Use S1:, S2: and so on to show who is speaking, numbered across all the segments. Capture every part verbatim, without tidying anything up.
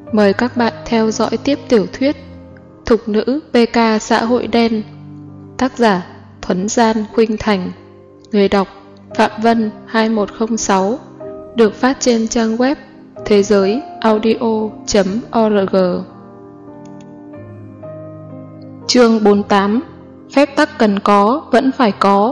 S1: Mời các bạn theo dõi tiếp tiểu thuyết Thục nữ pê ca xã hội đen. Tác giả Thuấn Gian Khuynh Thành. Người đọc Phạm Vân hai một không sáu. Được phát trên trang web thế giới audio chấm org. Chương bốn mươi tám. Phép tắc cần có vẫn phải có.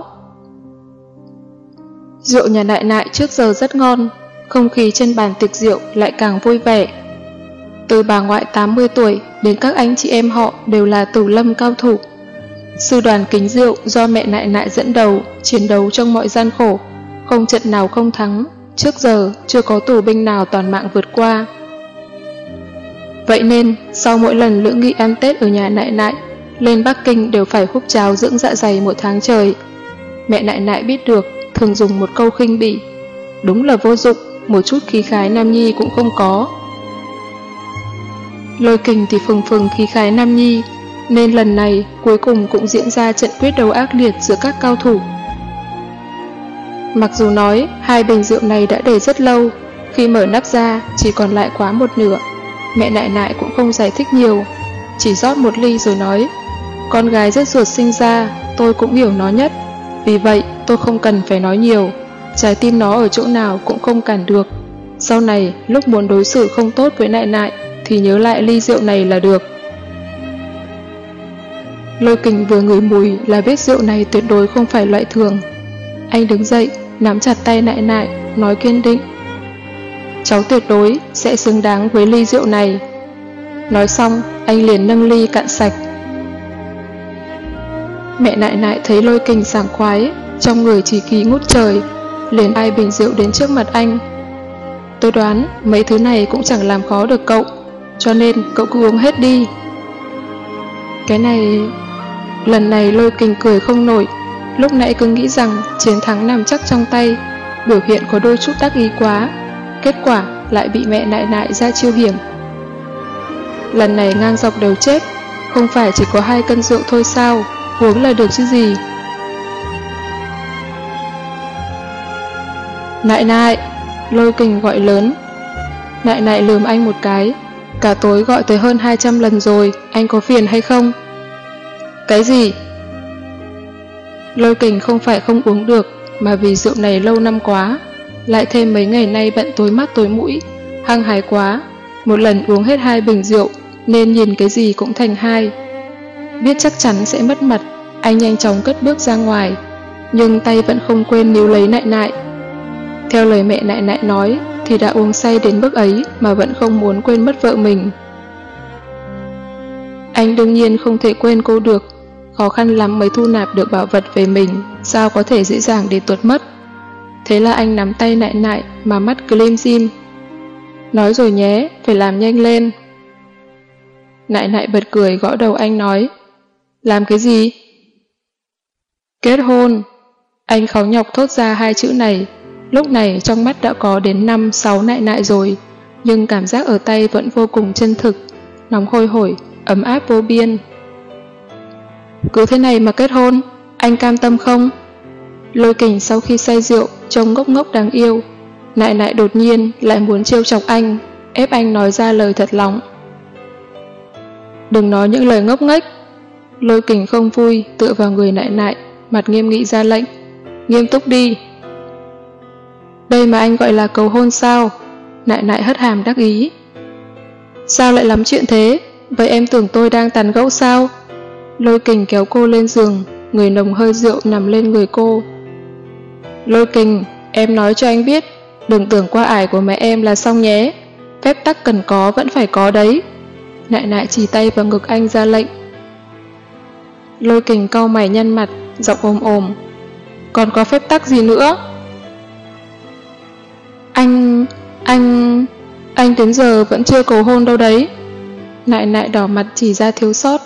S1: Rượu nhà Nại Nại trước giờ rất ngon, không khí trên bàn tiệc rượu lại càng vui vẻ. Từ bà ngoại tám mươi tuổi đến các anh chị em họ đều là tửu lâm cao thủ. Sư đoàn kính rượu do mẹ Nại Nại dẫn đầu chiến đấu trong mọi gian khổ, không trận nào không thắng, trước giờ chưa có tù binh nào toàn mạng vượt qua. Vậy nên sau mỗi lần lưỡng nghị ăn Tết ở nhà Nại Nại, lên Bắc Kinh đều phải húp cháo dưỡng dạ dày một tháng trời. Mẹ Nại Nại biết được, thường dùng một câu khinh bỉ: đúng là vô dụng, một chút khí khái nam nhi cũng không có. Lôi Kình thì phừng phừng khí khái nam nhi, nên lần này cuối cùng cũng diễn ra trận quyết đấu ác liệt giữa các cao thủ. Mặc dù nói hai bình rượu này đã để rất lâu, khi mở nắp ra chỉ còn lại quá một nửa, mẹ Nại Nại cũng không giải thích nhiều, chỉ rót một ly rồi nói: con gái rất ruột sinh ra, tôi cũng hiểu nó nhất, vì vậy tôi không cần phải nói nhiều, trái tim nó ở chỗ nào cũng không cản được. Sau này lúc muốn đối xử không tốt với Nại Nại thì nhớ lại ly rượu này là được. Lôi Kình vừa ngửi mùi là biết rượu này tuyệt đối không phải loại thường. Anh đứng dậy, nắm chặt tay Nại Nại, nói kiên định: cháu tuyệt đối sẽ xứng đáng với ly rượu này. Nói xong, anh liền nâng ly cạn sạch. Mẹ Nại Nại thấy Lôi Kình sảng khoái, trong người chỉ khí ngút trời, liền ai bình rượu đến trước mặt anh. Tôi đoán mấy thứ này cũng chẳng làm khó được cậu, cho nên cậu cứ uống hết đi. Cái này... Lần này Lôi Kình cười không nổi, lúc nãy cứ nghĩ rằng chiến thắng nằm chắc trong tay, biểu hiện có đôi chút đắc ý quá, kết quả lại bị mẹ Nại Nại ra chiêu hiểm. Lần này ngang dọc đều chết, không phải chỉ có hai cân rượu thôi sao, uống là được chứ gì. Nại Nại! Lôi Kình gọi lớn. Nại Nại lườm anh một cái: cả tối gọi tới hơn hai trăm lần rồi, anh có phiền hay không? Cái gì? Lôi Kình không phải không uống được, mà vì rượu này lâu năm quá, lại thêm mấy ngày nay bận tối mắt tối mũi, hăng hái quá, một lần uống hết hai bình rượu, nên nhìn cái gì cũng thành hai. Biết chắc chắn sẽ mất mặt, anh nhanh chóng cất bước ra ngoài, nhưng tay vẫn không quên níu lấy Nại Nại. Theo lời mẹ Nại Nại nói thì đã uống say đến mức ấy mà vẫn không muốn quên mất vợ mình. Anh đương nhiên không thể quên cô được, khó khăn lắm mới thu nạp được bảo vật về mình, sao có thể dễ dàng để tuột mất. Thế là anh nắm tay Nại Nại mà mắt cứ lim dim. Nói rồi nhé, phải làm nhanh lên. Nại Nại bật cười gõ đầu anh nói: làm cái gì? Kết hôn. Anh khó nhọc thốt ra hai chữ này. Lúc này trong mắt đã có đến năm sáu Nại Nại rồi, nhưng cảm giác ở tay vẫn vô cùng chân thực, nóng hôi hổi, ấm áp vô biên. Cứ thế này mà kết hôn, anh cam tâm không? Lôi Kình sau khi say rượu trông ngốc ngốc đáng yêu, Nại Nại đột nhiên lại muốn trêu chọc anh, ép anh nói ra lời thật lòng. Đừng nói những lời ngốc nghếch. Lôi Kình không vui tựa vào người Nại Nại, mặt nghiêm nghị ra lệnh: nghiêm túc đi. Đây mà anh gọi là cầu hôn sao? Nại Nại hất hàm đắc ý. Sao lại lắm chuyện thế? Vậy em tưởng tôi đang tán gẫu sao? Lôi Kình kéo cô lên giường, người nồng hơi rượu nằm lên người cô. Lôi Kình, em nói cho anh biết, đừng tưởng qua ải của mẹ em là xong nhé. Phép tắc cần có vẫn phải có đấy. Nại Nại chỉ tay vào ngực anh ra lệnh. Lôi Kình cau mày nhăn mặt, giọng ồm ồm: còn có phép tắc gì nữa? Anh... anh... anh đến giờ vẫn chưa cầu hôn đâu đấy. Nại Nại đỏ mặt chỉ ra thiếu sót.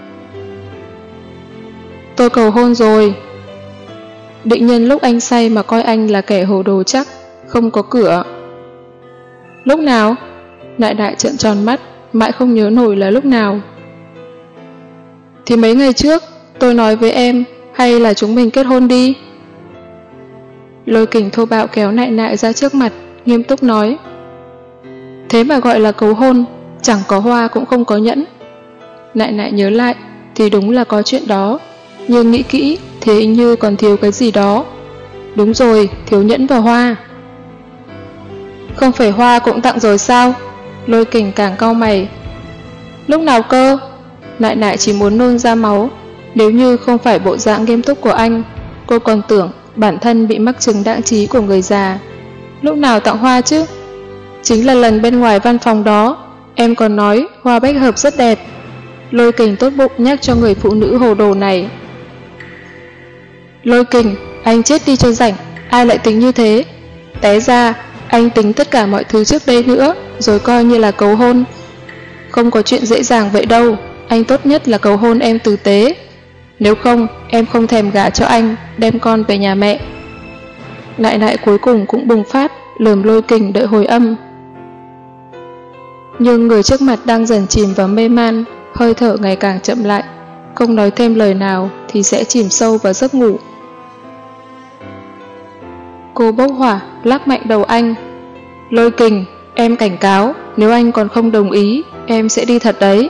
S1: Tôi cầu hôn rồi. Định nhân lúc anh say mà coi anh là kẻ hồ đồ chắc, không có cửa. Lúc nào? Nại Nại trợn tròn mắt, mãi không nhớ nổi là lúc nào. Thì mấy ngày trước, tôi nói với em, hay là chúng mình kết hôn đi. Lôi Kình thô bạo kéo Nại Nại ra trước mặt, nghiêm túc nói: thế mà gọi là cầu hôn, chẳng có hoa cũng không có nhẫn. Nại nại nhớ lại thì đúng là có chuyện đó, nhưng nghĩ kỹ thì hình như còn thiếu cái gì đó. Đúng rồi, thiếu nhẫn và hoa. Không phải hoa cũng tặng rồi sao? Lôi Kình càng cau mày. Lúc nào cơ? Nại nại chỉ muốn nôn ra máu. Nếu như không phải bộ dạng nghiêm túc của anh, cô còn tưởng bản thân bị mắc chứng đãng trí của người già. Lúc nào tặng hoa chứ? Chính là lần bên ngoài văn phòng đó, em còn nói hoa bách hợp rất đẹp. Lôi Kình tốt bụng nhắc cho người phụ nữ hồ đồ này. Lôi Kình, anh chết đi cho rảnh, ai lại tính như thế? Té ra, anh tính tất cả mọi thứ trước đây nữa, rồi coi như là cầu hôn. Không có chuyện dễ dàng vậy đâu, anh tốt nhất là cầu hôn em tử tế. Nếu không, em không thèm gả cho anh, đem con về nhà mẹ. Nại nại cuối cùng cũng bùng phát, lườm Lôi Kình đợi hồi âm. Nhưng người trước mặt đang dần chìm vào mê man, hơi thở ngày càng chậm lại, không nói thêm lời nào thì sẽ chìm sâu vào giấc ngủ. Cô bốc hỏa, lắc mạnh đầu anh. Lôi Kình, em cảnh cáo, nếu anh còn không đồng ý, em sẽ đi thật đấy.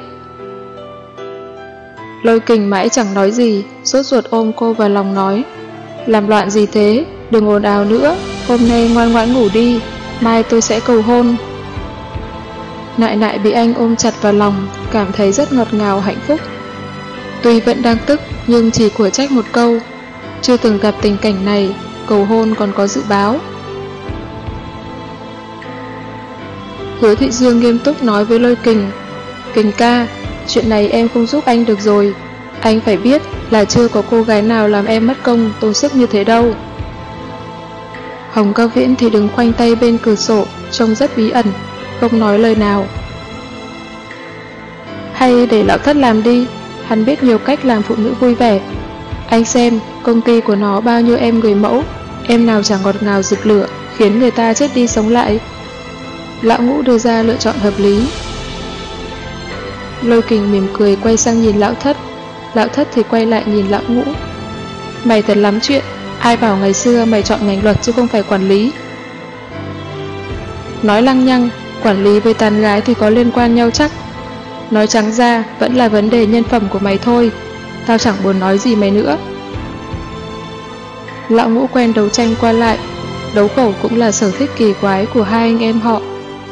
S1: Lôi Kình mãi chẳng nói gì, sốt ruột ôm cô vào lòng nói. Làm loạn gì thế, đừng ồn ào nữa, hôm nay ngoan ngoãn ngủ đi, mai tôi sẽ cầu hôn. Nại nại bị anh ôm chặt vào lòng, cảm thấy rất ngọt ngào hạnh phúc. Tuy vẫn đang tức, nhưng chỉ của trách một câu. Chưa từng gặp tình cảnh này, cầu hôn còn có dự báo. Hứa Thị Dương nghiêm túc nói với Lôi Kình. Kình ca, chuyện này em không giúp anh được rồi. Anh phải biết là chưa có cô gái nào làm em mất công tốn sức như thế đâu. Hồng Cao Viễn thì đứng khoanh tay bên cửa sổ, trông rất bí ẩn, không nói lời nào. Hay để lão thất làm đi, hắn biết nhiều cách làm phụ nữ vui vẻ. Anh xem, công ty của nó bao nhiêu em người mẫu, em nào chẳng ngọt ngào rực lửa, khiến người ta chết đi sống lại. Lão Ngũ đưa ra lựa chọn hợp lý. Lôi Kình mỉm cười quay sang nhìn lão thất, lão thất thì quay lại nhìn lão Ngũ. Mày thật lắm chuyện, ai bảo ngày xưa mày chọn ngành luật chứ không phải quản lý. Nói lăng nhăng, quản lý với tán gái thì có liên quan nhau chắc. Nói trắng ra vẫn là vấn đề nhân phẩm của mày thôi, tao chẳng buồn nói gì mày nữa. Lão Ngũ quen đấu tranh qua lại, đấu khẩu cũng là sở thích kỳ quái của hai anh em họ.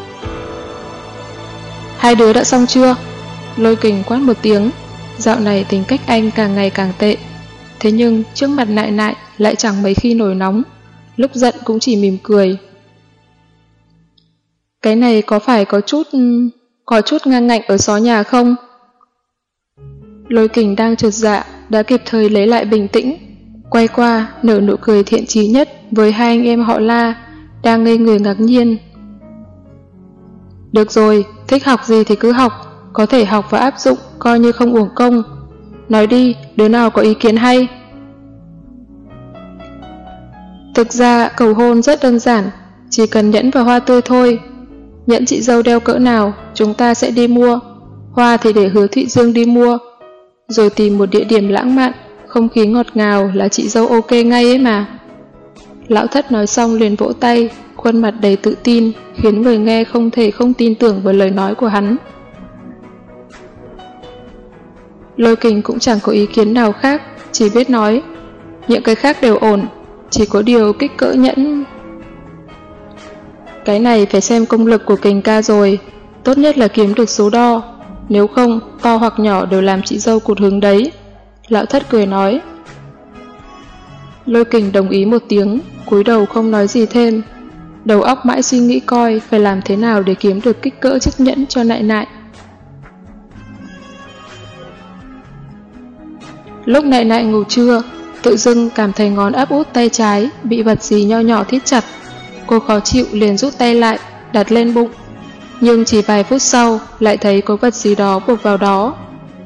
S1: Hai đứa đã xong chưa? Lôi Kình quát một tiếng, dạo này tính cách anh càng ngày càng tệ. Thế nhưng trước mặt nại nại lại chẳng mấy khi nổi nóng, lúc giận cũng chỉ mỉm cười. Cái này có phải có chút... có chút ngang ngạnh ở xó nhà không? Lôi Kình đang chột dạ, đã kịp thời lấy lại bình tĩnh, quay qua nở nụ cười thiện chí nhất với hai anh em họ La, đang ngây người ngạc nhiên. Được rồi, thích học gì thì cứ học, có thể học và áp dụng, coi như không uổng công. Nói đi, đứa nào có ý kiến hay? Thực ra cầu hôn rất đơn giản, chỉ cần nhẫn và hoa tươi thôi. Nhẫn chị dâu đeo cỡ nào, chúng ta sẽ đi mua. Hoa thì để Hứa Thị Dương đi mua. Rồi tìm một địa điểm lãng mạn, không khí ngọt ngào là chị dâu ok ngay ấy mà. Lão Thất nói xong liền vỗ tay, khuôn mặt đầy tự tin, khiến người nghe không thể không tin tưởng vào lời nói của hắn. Lôi Kình cũng chẳng có ý kiến nào khác, chỉ biết nói. Những cái khác đều ổn, chỉ có điều kích cỡ nhẫn... Cái này phải xem công lực của Kình ca rồi, tốt nhất là kiếm được số đo, nếu không, to hoặc nhỏ đều làm chị dâu cụt hứng đấy. Lão Thất cười nói. Lôi Kình đồng ý một tiếng, cúi đầu không nói gì thêm. Đầu óc mãi suy nghĩ coi phải làm thế nào để kiếm được kích cỡ chiếc nhẫn cho nại nại. Lúc nại nại ngủ trưa, tự dưng cảm thấy ngón áp út tay trái bị vật gì nho nhỏ thít chặt. Cô khó chịu liền rút tay lại, đặt lên bụng. Nhưng chỉ vài phút sau lại thấy có vật gì đó buộc vào đó.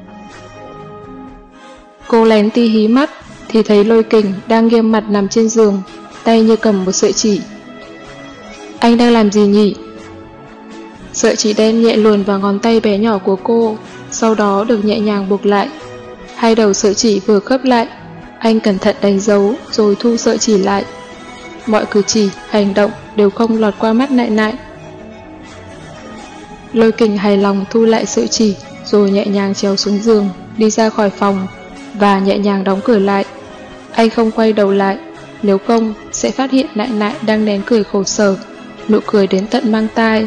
S1: Cô lén ti hí mắt thì thấy Lôi Kình đang nghiêm mặt nằm trên giường, tay như cầm một sợi chỉ. Anh đang làm gì nhỉ? Sợi chỉ đen nhẹ luồn vào ngón tay bé nhỏ của cô, sau đó được nhẹ nhàng buộc lại. Hai đầu sợi chỉ vừa khớp lại, anh cẩn thận đánh dấu rồi thu sợi chỉ lại. Mọi cử chỉ, hành động đều không lọt qua mắt nại nại. Lôi Kình hài lòng thu lại sợi chỉ, rồi nhẹ nhàng trèo xuống giường, đi ra khỏi phòng, và nhẹ nhàng đóng cửa lại. Anh không quay đầu lại, nếu không sẽ phát hiện Nại Nại đang nén cười khổ sở, nụ cười đến tận mang tai.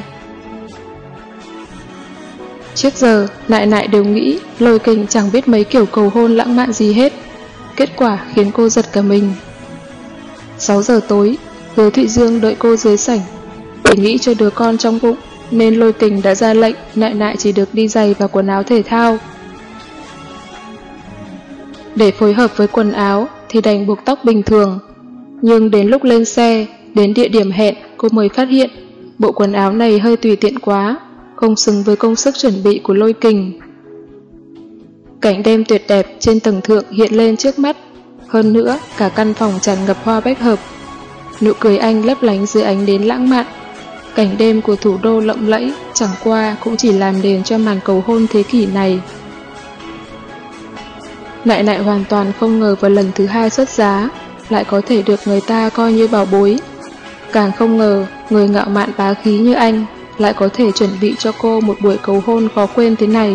S1: Trước giờ, Nại Nại đều nghĩ Lôi Kình chẳng biết mấy kiểu cầu hôn lãng mạn gì hết. Kết quả khiến cô giật cả mình. sáu giờ tối, Hứa Thụy Dương đợi cô dưới sảnh. Để nghĩ cho đứa con trong bụng, nên Lôi Kình đã ra lệnh Nại Nại chỉ được đi giày và quần áo thể thao. Để phối hợp với quần áo thì đành buộc tóc bình thường. Nhưng đến lúc lên xe, đến địa điểm hẹn, cô mới phát hiện bộ quần áo này hơi tùy tiện quá, không xứng với công sức chuẩn bị của Lôi Kình. Cảnh đêm tuyệt đẹp trên tầng thượng hiện lên trước mắt. Hơn nữa, cả căn phòng tràn ngập hoa bách hợp. Nụ cười anh lấp lánh dưới ánh đến lãng mạn. Cảnh đêm của thủ đô lộng lẫy chẳng qua cũng chỉ làm đền cho màn cầu hôn thế kỷ này. Nại Nại hoàn toàn không ngờ vào lần thứ hai xuất giá lại có thể được người ta coi như bảo bối. Càng không ngờ người ngạo mạn bá khí như anh lại có thể chuẩn bị cho cô một buổi cầu hôn khó quên thế này.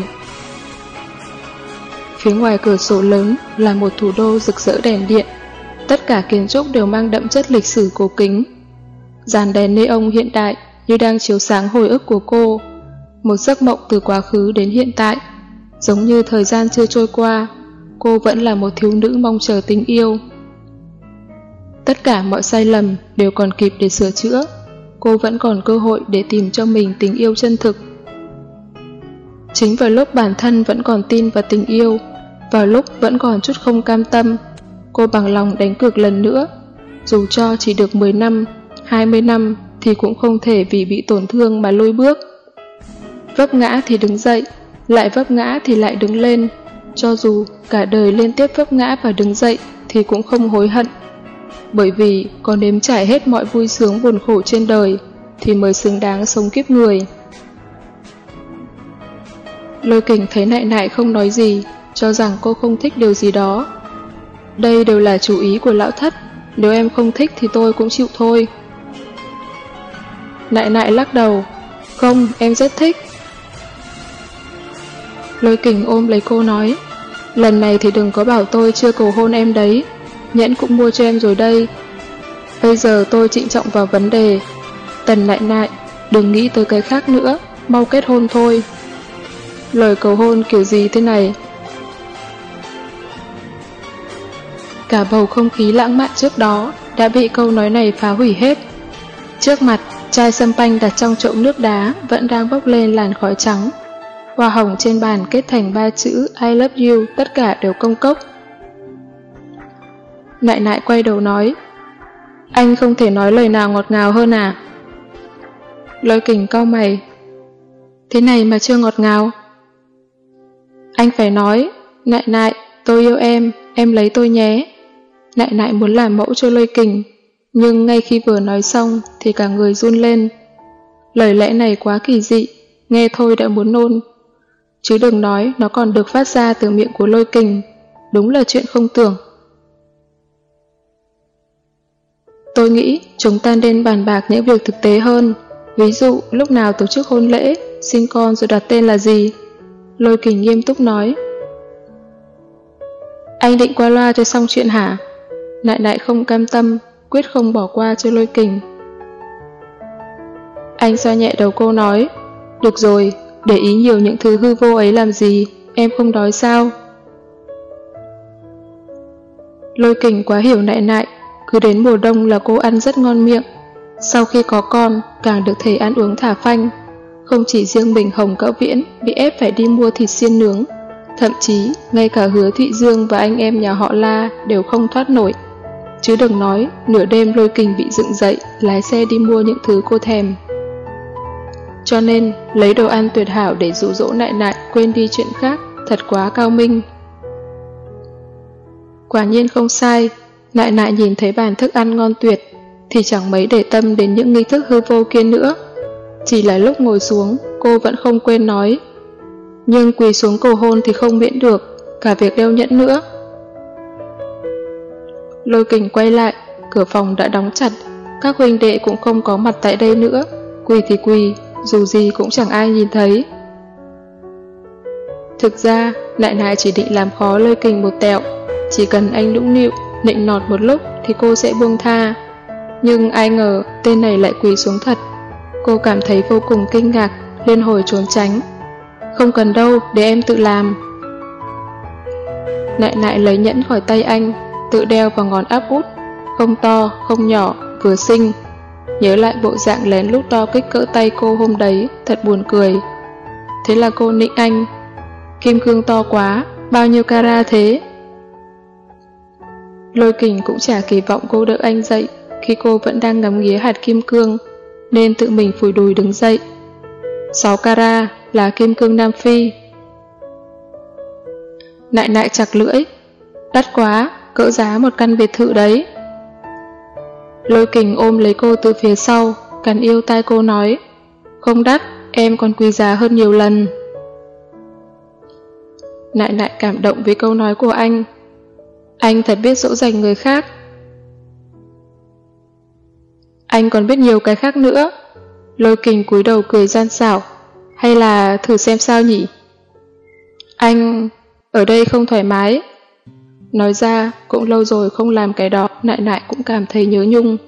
S1: Phía ngoài cửa sổ lớn là một thủ đô rực rỡ đèn điện. Tất cả kiến trúc đều mang đậm chất lịch sử cổ kính. Dàn đèn neon hiện đại như đang chiếu sáng hồi ức của cô, một giấc mộng từ quá khứ đến hiện tại. Giống như thời gian chưa trôi qua, cô vẫn là một thiếu nữ mong chờ tình yêu. Tất cả mọi sai lầm đều còn kịp để sửa chữa. Cô vẫn còn cơ hội để tìm cho mình tình yêu chân thực. Chính vào lúc bản thân vẫn còn tin vào tình yêu, vào lúc vẫn còn chút không cam tâm, cô bằng lòng đánh cược lần nữa. Dù cho chỉ được mười năm, hai mươi năm thì cũng không thể vì bị tổn thương mà lùi bước. Vấp ngã thì đứng dậy, lại vấp ngã thì lại đứng lên. Cho dù cả đời liên tiếp vấp ngã và đứng dậy thì cũng không hối hận. Bởi vì có nếm trải hết mọi vui sướng buồn khổ trên đời thì mới xứng đáng sống kiếp người. Lôi Kình thấy Nại Nại không nói gì, cho rằng cô không thích điều gì đó. Đây đều là chủ ý của lão thất, nếu em không thích thì tôi cũng chịu thôi. Nại Nại lắc đầu, không, em rất thích. Lôi Kình ôm lấy cô nói, lần này thì đừng có bảo tôi chưa cầu hôn em đấy, nhẫn cũng mua cho em rồi đây. Bây giờ tôi trịnh trọng vào vấn đề. Tần Nại Nại, đừng nghĩ tới cái khác nữa, mau kết hôn thôi. Lời cầu hôn kiểu gì thế này? Cả bầu không khí lãng mạn trước đó đã bị câu nói này phá hủy hết. Trước mặt, chai sâm panh đặt trong chậu nước đá vẫn đang bốc lên làn khói trắng. Hoa hồng trên bàn kết thành ba chữ I love you, tất cả đều công cốc. Nại Nại quay đầu nói, anh không thể nói lời nào ngọt ngào hơn à? Lôi Kình cau mày, thế này mà chưa ngọt ngào? Anh phải nói, Nại Nại, tôi yêu em, em lấy tôi nhé. Nại Nại muốn làm mẫu cho Lôi Kình, nhưng ngay khi vừa nói xong thì cả người run lên. Lời lẽ này quá kỳ dị, nghe thôi đã muốn nôn. Chứ đừng nói nó còn được phát ra từ miệng của Lôi Kình, đúng là chuyện không tưởng. Tôi nghĩ chúng ta nên bàn bạc những việc thực tế hơn. Ví dụ lúc nào tổ chức hôn lễ, sinh con rồi đặt tên là gì? Lôi Kình nghiêm túc nói. Anh định qua loa cho xong chuyện hả? Nại Nại không cam tâm, quyết không bỏ qua cho Lôi Kình. Anh xoa nhẹ đầu cô nói, được rồi, để ý nhiều những thứ hư vô ấy làm gì, em không đói sao? Lôi Kình quá hiểu Nại Nại, cứ đến mùa đông là cô ăn rất ngon miệng. Sau khi có con, càng được thể ăn uống thả phanh. Không chỉ riêng mình Hồng Cỡ Viễn bị ép phải đi mua thịt xiên nướng, thậm chí ngay cả Hứa Thụy Dương và anh em nhà họ La đều không thoát nổi. Chứ đừng nói nửa đêm Lôi Kình bị dựng dậy lái xe đi mua những thứ cô thèm. Cho nên lấy đồ ăn tuyệt hảo để dụ dỗ Nại Nại quên đi chuyện khác thật quá cao minh. Quả nhiên không sai, Nại Nại nhìn thấy bàn thức ăn ngon tuyệt thì chẳng mấy để tâm đến những nghi thức hư vô kia nữa. Chỉ là lúc ngồi xuống cô vẫn không quên nói, nhưng quỳ xuống cầu hôn thì không miễn được, cả việc đeo nhẫn nữa. Lôi Kình quay lại, cửa phòng đã đóng chặt, các huynh đệ cũng không có mặt tại đây nữa. Quỳ thì quỳ, dù gì cũng chẳng ai nhìn thấy. Thực ra, Nại Nại chỉ định làm khó Lôi Kình một tẹo, chỉ cần anh nũng nịu, nịnh nọt một lúc thì cô sẽ buông tha. Nhưng ai ngờ tên này lại quỳ xuống thật. Cô cảm thấy vô cùng kinh ngạc, liên hồi trốn tránh. Không cần đâu, để em tự làm. Nại Nại lấy nhẫn khỏi tay anh, tự đeo vào ngón áp út, không to, không nhỏ, vừa xinh. Nhớ lại bộ dạng lén lút to kích cỡ tay cô hôm đấy, thật buồn cười. Thế là cô nịnh anh. Kim cương to quá, bao nhiêu carat thế? Lôi Kình cũng chả kỳ vọng cô đỡ anh dậy khi cô vẫn đang ngắm nghía hạt kim cương, nên tự mình phủi đùi đứng dậy. sáu carat là kim cương Nam Phi. Nại Nại chặt lưỡi. Đắt quá, cỡ giá một căn biệt thự đấy. Lôi Kình ôm lấy cô từ phía sau, cắn yêu tai cô nói, không đắt, em còn quý giá hơn nhiều lần. Nại Nại cảm động với câu nói của anh. Anh thật biết dỗ dành người khác. Anh còn biết nhiều cái khác nữa. Lôi Kình cúi đầu cười gian xảo. Hay là thử xem sao nhỉ? Anh... ở đây không thoải mái. Nói ra, cũng lâu rồi không làm cái đó, Nại Nại cũng cảm thấy nhớ nhung.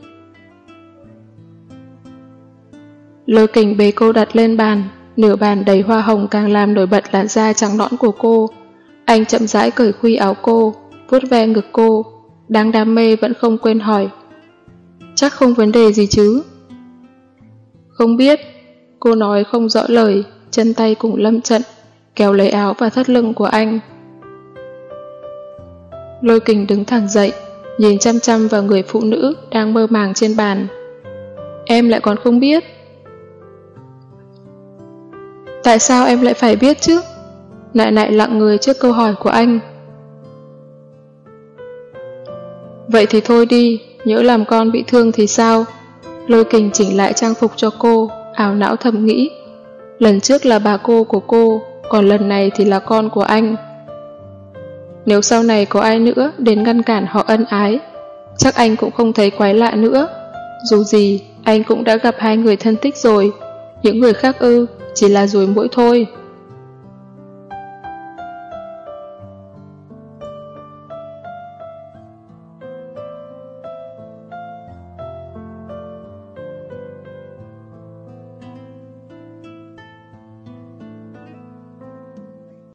S1: Lôi Kình bế cô đặt lên bàn, nửa bàn đầy hoa hồng càng làm nổi bật làn da trắng nõn của cô. Anh chậm rãi cởi khuy áo cô, vuốt ve ngực cô, đang đam mê vẫn không quên hỏi. Chắc không vấn đề gì chứ? Không biết, cô nói không rõ lời, chân tay cùng lâm trận, kéo lấy áo và thắt lưng của anh. Lôi Kình đứng thẳng dậy, nhìn chăm chăm vào người phụ nữ đang mơ màng trên bàn. Em lại còn không biết. Tại sao em lại phải biết chứ? Nại Nại lặng người trước câu hỏi của anh. Vậy thì thôi đi, nhỡ làm con bị thương thì sao? Lôi Kình chỉnh lại trang phục cho cô, ảo não thầm nghĩ. Lần trước là bà cô của cô, còn lần này thì là con của anh. Nếu sau này có ai nữa đến ngăn cản họ ân ái, chắc anh cũng không thấy quái lạ nữa. Dù gì, anh cũng đã gặp hai người thân thích rồi, những người khác ư, chỉ là ruồi muỗi thôi.